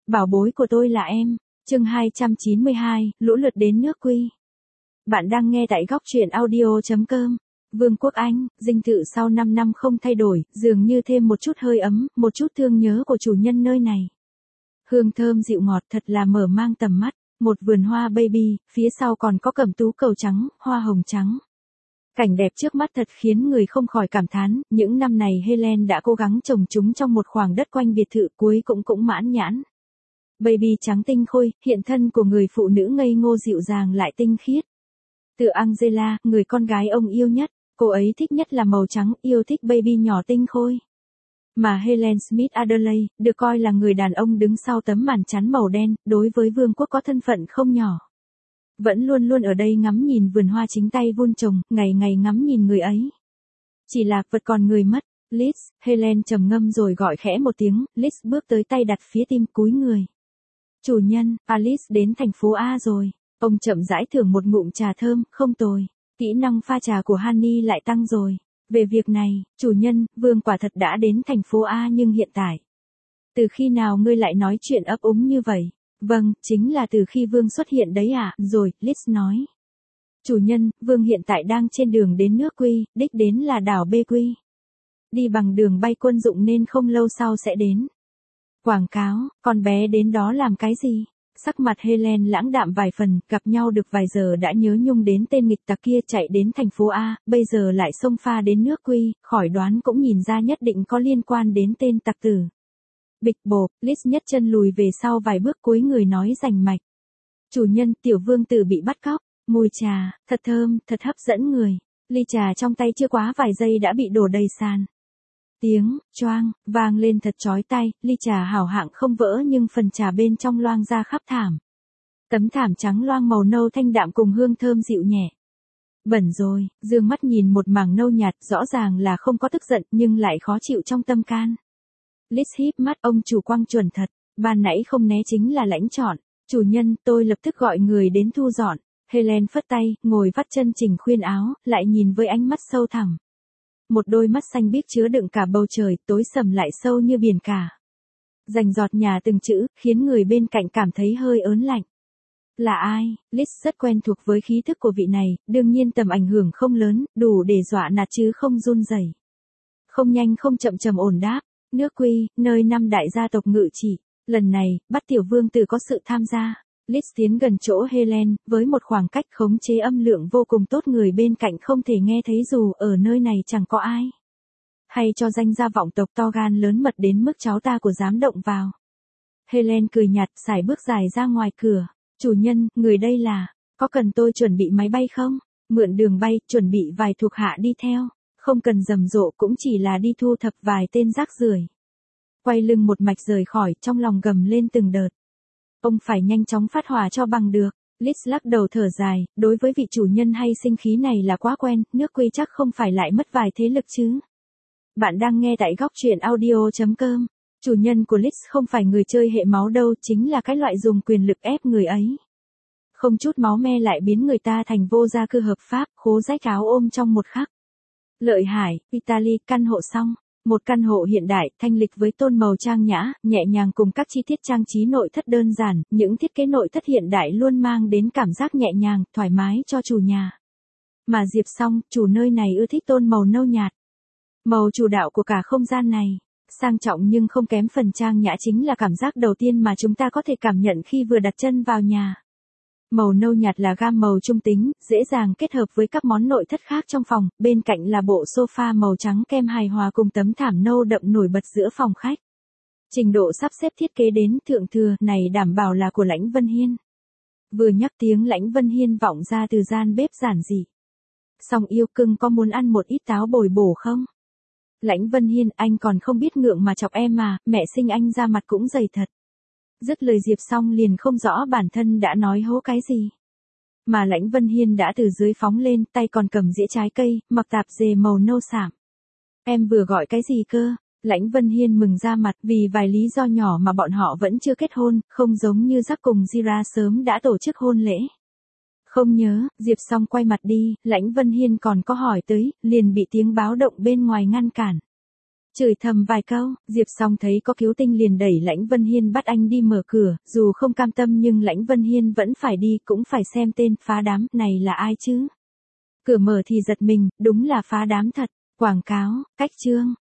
Bảo bối của tôi là em. Chương 292, lũ lượt đến nước Quy. Bạn đang nghe tại góc truyện audio.com. Vương quốc Anh, dinh thự sau 5 năm không thay đổi, dường như thêm một chút hơi ấm, một chút thương nhớ của chủ nhân nơi này. Hương thơm dịu ngọt thật là mở mang tầm mắt, một vườn hoa baby, phía sau còn có cẩm tú cầu trắng, hoa hồng trắng. Cảnh đẹp trước mắt thật khiến người không khỏi cảm thán, những năm này Helen đã cố gắng trồng chúng trong một khoảng đất quanh biệt thự cuối cũng mãn nhãn. Baby trắng tinh khôi, hiện thân của người phụ nữ ngây ngô dịu dàng lại tinh khiết. Từ Angela, người con gái ông yêu nhất, cô ấy thích nhất là màu trắng, yêu thích baby nhỏ tinh khôi. Mà Helen Smith Adderley, được coi là người đàn ông đứng sau tấm màn chắn màu đen, đối với vương quốc có thân phận không nhỏ. Vẫn luôn luôn ở đây ngắm nhìn vườn hoa chính tay vun trồng, ngày ngày ngắm nhìn người ấy. Chỉ là vật còn người mất. Liz, Helen trầm ngâm rồi gọi khẽ một tiếng, Liz bước tới tay đặt phía tim cúi người. Chủ nhân, Alice đến thành phố A rồi. Ông chậm rãi thưởng một ngụm trà thơm, không tồi. Kỹ năng pha trà của Honey lại tăng rồi. Về việc này, chủ nhân, Vương quả thật đã đến thành phố A nhưng hiện tại. Từ khi nào ngươi lại nói chuyện ấp úng như vậy? Vâng, chính là từ khi Vương xuất hiện đấy ạ, rồi, Liz nói. Chủ nhân, Vương hiện tại đang trên đường đến nước Quy, đích đến là đảo Bê Quy. Đi bằng đường bay quân dụng nên không lâu sau sẽ đến. Quảng cáo, con bé đến đó làm cái gì? Sắc mặt Helen lãng đạm vài phần, gặp nhau được vài giờ đã nhớ nhung đến tên nghịch tặc kia chạy đến thành phố A, bây giờ lại xông pha đến nước Quy, khỏi đoán cũng nhìn ra nhất định có liên quan đến tên tặc tử. Bịch bộp, Liz nhất chân lùi về sau vài bước cúi người nói rành mạch. Chủ nhân, tiểu vương tử bị bắt cóc, mùi trà, thật thơm, thật hấp dẫn người. Ly trà trong tay chưa quá vài giây đã bị đổ đầy sàn. Tiếng, choang, vang lên thật chói tai, ly trà hảo hạng không vỡ nhưng phần trà bên trong loang ra khắp thảm. Tấm thảm trắng loang màu nâu thanh đạm cùng hương thơm dịu nhẹ. Bẩn rồi, dương mắt nhìn một mảng nâu nhạt rõ ràng là không có tức giận nhưng lại khó chịu trong tâm can. Liz híp mắt, ông chủ quang chuẩn thật, ban nãy không né chính là lãnh chọn. Chủ nhân, tôi lập tức gọi người đến thu dọn. Helen phất tay, ngồi vắt chân chỉnh khuyên áo, lại nhìn với ánh mắt sâu thẳm. Một đôi mắt xanh biếc chứa đựng cả bầu trời, tối sầm lại sâu như biển cả. Rành giọt nhà từng chữ, khiến người bên cạnh cảm thấy hơi ớn lạnh. Là ai? Liz rất quen thuộc với khí thức của vị này, đương nhiên tầm ảnh hưởng không lớn, đủ để dọa nạt chứ không run rẩy. Không nhanh không chậm trầm ổn đáp. Nước Quy, nơi 5 đại gia tộc ngự trị. Lần này, bắt tiểu vương tử có sự tham gia. Liz tiến gần chỗ Helen, với một khoảng cách khống chế âm lượng vô cùng tốt, người bên cạnh không thể nghe thấy dù ở nơi này chẳng có ai. Hay cho danh gia vọng tộc to gan lớn mật đến mức cháu ta của dám động vào. Helen cười nhạt, sải bước dài ra ngoài cửa. Chủ nhân, người đây là, có cần tôi chuẩn bị máy bay không? Mượn đường bay, chuẩn bị vài thuộc hạ đi theo. Không cần rầm rộ, cũng chỉ là đi thu thập vài tên rác rưởi. Quay lưng một mạch rời khỏi, trong lòng gầm lên từng đợt. Ông phải nhanh chóng phát hỏa cho bằng được. Liz lắc đầu thở dài, đối với vị chủ nhân hay sinh khí này là quá quen, nước Quy chắc không phải lại mất vài thế lực chứ. Bạn đang nghe tại góc truyện audio.com. Chủ nhân của Liz không phải người chơi hệ máu đâu, chính là cái loại dùng quyền lực ép người ấy. Không chút máu me lại biến người ta thành vô gia cư hợp pháp, khố rách áo ôm trong một khắc. Lợi Hải, Italy, căn hộ xong. Một căn hộ hiện đại, thanh lịch với tôn màu trang nhã, nhẹ nhàng cùng các chi tiết trang trí nội thất đơn giản, những thiết kế nội thất hiện đại luôn mang đến cảm giác nhẹ nhàng, thoải mái cho chủ nhà. Mà Diệp Song, chủ nơi này ưa thích tôn màu nâu nhạt. Màu chủ đạo của cả không gian này. Sang trọng nhưng không kém phần trang nhã chính là cảm giác đầu tiên mà chúng ta có thể cảm nhận khi vừa đặt chân vào nhà. Màu nâu nhạt là gam màu trung tính, dễ dàng kết hợp với các món nội thất khác trong phòng, bên cạnh là bộ sofa màu trắng kem hài hòa cùng tấm thảm nâu đậm nổi bật giữa phòng khách. Trình độ sắp xếp thiết kế đến thượng thừa này đảm bảo là của Lãnh Vân Hiên. Vừa nhắc tiếng Lãnh Vân Hiên vọng ra từ gian bếp giản dị. Song yêu cưng có muốn ăn một ít táo bồi bổ không? Lãnh Vân Hiên, anh còn không biết ngượng mà chọc em mà, mẹ sinh anh ra mặt cũng dày thật. Dứt lời Diệp Song liền không rõ bản thân đã nói hố cái gì. Mà Lãnh Vân Hiên đã từ dưới phóng lên, tay còn cầm dĩa trái cây, mặc tạp dề màu nâu sạm. Em vừa gọi cái gì cơ? Lãnh Vân Hiên mừng ra mặt vì vài lý do nhỏ mà bọn họ vẫn chưa kết hôn, không giống như Jack cùng Jira sớm đã tổ chức hôn lễ. Không nhớ, Diệp Song quay mặt đi, Lãnh Vân Hiên còn có hỏi tới, liền bị tiếng báo động bên ngoài ngăn cản. Chửi thầm vài câu, Diệp Song thấy có cứu tinh liền đẩy Lãnh Vân Hiên bắt anh đi mở cửa, dù không cam tâm nhưng Lãnh Vân Hiên vẫn phải đi, cũng phải xem tên phá đám này là ai chứ. Cửa mở thì giật mình, đúng là phá đám thật. Quảng cáo, cách chương.